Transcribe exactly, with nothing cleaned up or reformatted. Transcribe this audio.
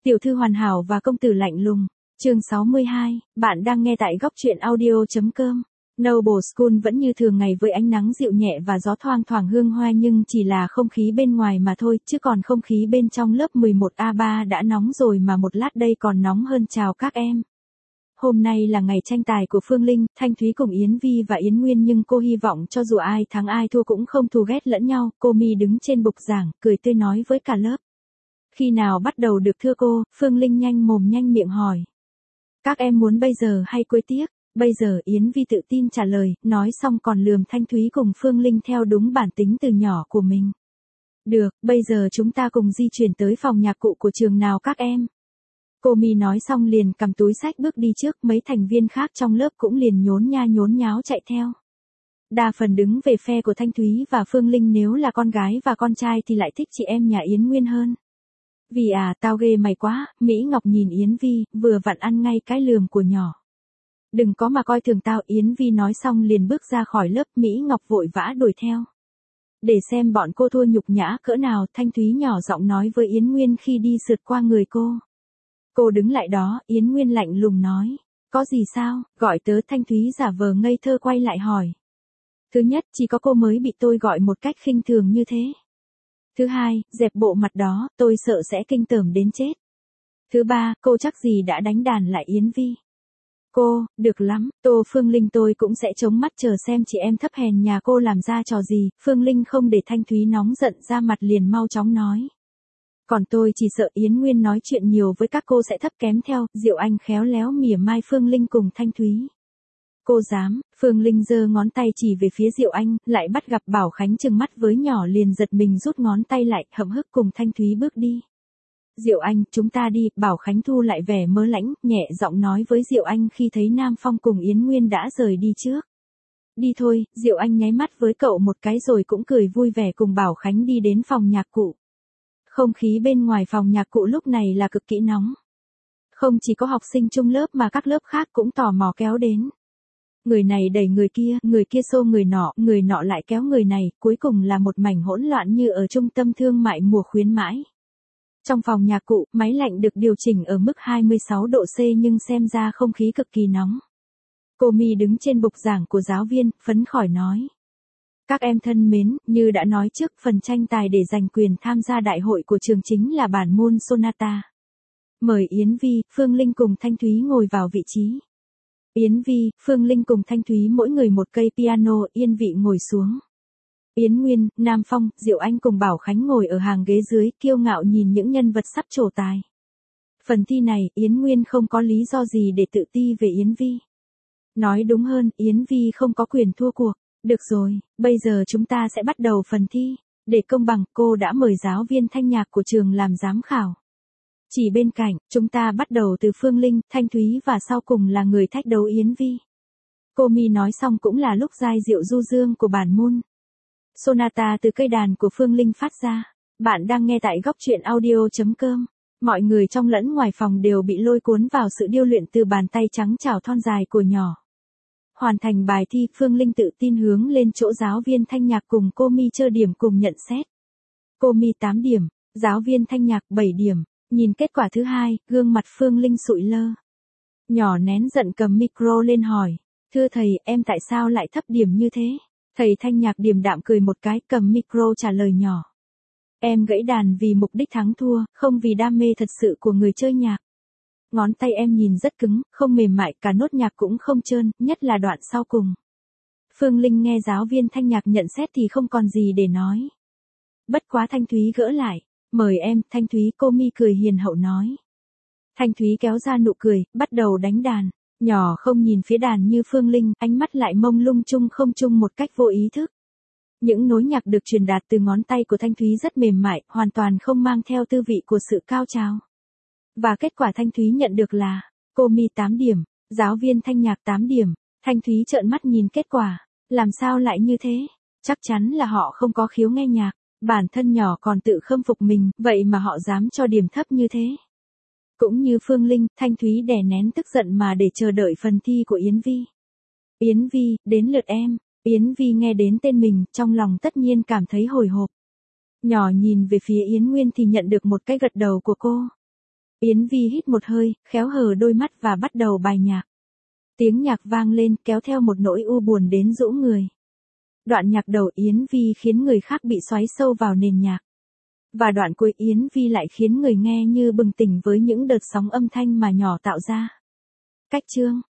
Tiểu thư hoàn hảo và công tử lạnh lùng. Chương sáu mươi hai, bạn đang nghe tại góc truyện audio.com. Noble School vẫn như thường ngày với ánh nắng dịu nhẹ và gió thoang thoảng hương hoa, nhưng chỉ là không khí bên ngoài mà thôi, chứ còn không khí bên trong lớp mười một A ba đã nóng rồi mà một lát đây còn nóng hơn. Chào các em. Hôm nay là ngày tranh tài của Phương Linh, Thanh Thúy cùng Yến Vi và Yến Nguyên, nhưng cô hy vọng cho dù ai thắng ai thua cũng không thù ghét lẫn nhau. Cô Mi đứng trên bục giảng, cười tươi nói với cả lớp. Khi nào bắt đầu được thưa cô? Phương Linh nhanh mồm nhanh miệng hỏi. Các em muốn bây giờ hay cuối tiết? Bây giờ, Yến Vi tự tin trả lời, nói xong còn lườm Thanh Thúy cùng Phương Linh theo đúng bản tính từ nhỏ của mình. Được, bây giờ chúng ta cùng di chuyển tới phòng nhạc cụ của trường nào các em. Cô Mi nói xong liền cầm túi sách bước đi trước, mấy thành viên khác trong lớp cũng liền nhốn nha nhốn nháo chạy theo. Đa phần đứng về phe của Thanh Thúy và Phương Linh, nếu là con gái và con trai thì lại thích chị em nhà Yến Nguyên hơn. Vì à, tao ghê mày quá, Mỹ Ngọc nhìn Yến Vi, vừa vặn ăn ngay cái lườm của nhỏ. Đừng có mà coi thường tao, Yến Vi nói xong liền bước ra khỏi lớp, Mỹ Ngọc vội vã đuổi theo. Để xem bọn cô thua nhục nhã cỡ nào, Thanh Thúy nhỏ giọng nói với Yến Nguyên khi đi sượt qua người cô. Cô đứng lại đó, Yến Nguyên lạnh lùng nói. Có gì sao, gọi tớ. Thanh Thúy giả vờ ngây thơ quay lại hỏi. Thứ nhất, chỉ có cô mới bị tôi gọi một cách khinh thường như thế. Thứ hai, dẹp bộ mặt đó, tôi sợ sẽ kinh tởm đến chết. Thứ ba, cô chắc gì đã đánh đàn lại Yến Vi. Cô, được lắm, Tô Phương Linh, tôi cũng sẽ chống mắt chờ xem chị em thấp hèn nhà cô làm ra trò gì. Phương Linh không để Thanh Thúy nóng giận ra mặt liền mau chóng nói. Còn tôi chỉ sợ Yến Nguyên nói chuyện nhiều với các cô sẽ thấp kém theo. Diệu Anh khéo léo mỉa mai Phương Linh cùng Thanh Thúy. Cô dám? Phương Linh giơ ngón tay chỉ về phía Diệu Anh, lại bắt gặp Bảo Khánh trừng mắt với nhỏ liền giật mình rút ngón tay lại, hậm hực cùng Thanh Thúy bước đi. Diệu Anh, chúng ta đi. Bảo Khánh thu lại vẻ mơ lãnh, nhẹ giọng nói với Diệu Anh khi thấy Nam Phong cùng Yến Nguyên đã rời đi trước. Đi thôi. Diệu Anh nháy mắt với cậu một cái rồi cũng cười vui vẻ cùng Bảo Khánh đi đến phòng nhạc cụ. Không khí bên ngoài phòng nhạc cụ lúc này là cực kỳ nóng. Không chỉ có học sinh chung lớp mà các lớp khác cũng tò mò kéo đến. Người này đẩy người kia, người kia xô người nọ, người nọ lại kéo người này, cuối cùng là một mảnh hỗn loạn như ở trung tâm thương mại mùa khuyến mãi. Trong phòng nhạc cụ, máy lạnh được điều chỉnh ở mức hai mươi sáu độ C nhưng xem ra không khí cực kỳ nóng. Cô Mi đứng trên bục giảng của giáo viên, phấn khởi nói. Các em thân mến, như đã nói trước, phần tranh tài để giành quyền tham gia đại hội của trường chính là bản môn Sonata. Mời Yến Vi, Phương Linh cùng Thanh Thúy ngồi vào vị trí. Yến Vi, Phương Linh cùng Thanh Thúy mỗi người một cây piano, yên vị ngồi xuống. Yến Nguyên, Nam Phong, Diệu Anh cùng Bảo Khánh ngồi ở hàng ghế dưới, kiêu ngạo nhìn những nhân vật sắp trổ tài. Phần thi này, Yến Nguyên không có lý do gì để tự ti về Yến Vi. Nói đúng hơn, Yến Vi không có quyền thua cuộc. Được rồi, bây giờ chúng ta sẽ bắt đầu phần thi. Để công bằng, cô đã mời giáo viên thanh nhạc của trường làm giám khảo. Chỉ bên cạnh, chúng ta bắt đầu từ Phương Linh, Thanh Thúy và sau cùng là người thách đấu Yến Vi. Cô Mi nói xong cũng là lúc giai diệu du dương của bản môn Sonata từ cây đàn của Phương Linh phát ra. Bạn đang nghe tại góc truyện audio.com. Mọi người trong lẫn ngoài phòng đều bị lôi cuốn vào sự điêu luyện từ bàn tay trắng trảo thon dài của nhỏ. Hoàn thành bài thi, Phương Linh tự tin hướng lên chỗ giáo viên thanh nhạc cùng cô Mi chơ điểm cùng nhận xét. Cô Mi tám điểm, giáo viên thanh nhạc bảy điểm. Nhìn kết quả thứ hai, gương mặt Phương Linh sụi lơ. Nhỏ nén giận cầm micro lên hỏi. Thưa thầy, em tại sao lại thấp điểm như thế? Thầy thanh nhạc điềm đạm cười một cái, cầm micro trả lời nhỏ. Em gãy đàn vì mục đích thắng thua, không vì đam mê thật sự của người chơi nhạc. Ngón tay em nhìn rất cứng, không mềm mại, cả nốt nhạc cũng không trơn, nhất là đoạn sau cùng. Phương Linh nghe giáo viên thanh nhạc nhận xét thì không còn gì để nói. Bất quá Thanh Thúy gỡ lại. Mời em, Thanh Thúy. Cô Mi cười hiền hậu nói. Thanh Thúy kéo ra nụ cười, bắt đầu đánh đàn. Nhỏ không nhìn phía đàn như Phương Linh, ánh mắt lại mông lung chung không chung một cách vô ý thức. Những nối nhạc được truyền đạt từ ngón tay của Thanh Thúy rất mềm mại, hoàn toàn không mang theo tư vị của sự cao trào. Và kết quả Thanh Thúy nhận được là, cô Mi tám điểm, giáo viên thanh nhạc tám điểm. Thanh Thúy trợn mắt nhìn kết quả. Làm sao lại như thế? Chắc chắn là họ không có khiếu nghe nhạc. Bản thân nhỏ còn tự khâm phục mình, vậy mà họ dám cho điểm thấp như thế. Cũng như Phương Linh, Thanh Thúy đè nén tức giận mà để chờ đợi phần thi của Yến Vi. Yến Vi, đến lượt em. Yến Vi nghe đến tên mình, trong lòng tất nhiên cảm thấy hồi hộp. Nhỏ nhìn về phía Yến Nguyên thì nhận được một cái gật đầu của cô. Yến Vi hít một hơi, khéo hờ đôi mắt và bắt đầu bài nhạc. Tiếng nhạc vang lên kéo theo một nỗi u buồn đến rũ người. Đoạn nhạc đầu Yến Vi khiến người khác bị xoáy sâu vào nền nhạc. Và đoạn cuối Yến Vi lại khiến người nghe như bừng tỉnh với những đợt sóng âm thanh mà nhỏ tạo ra. Cách chương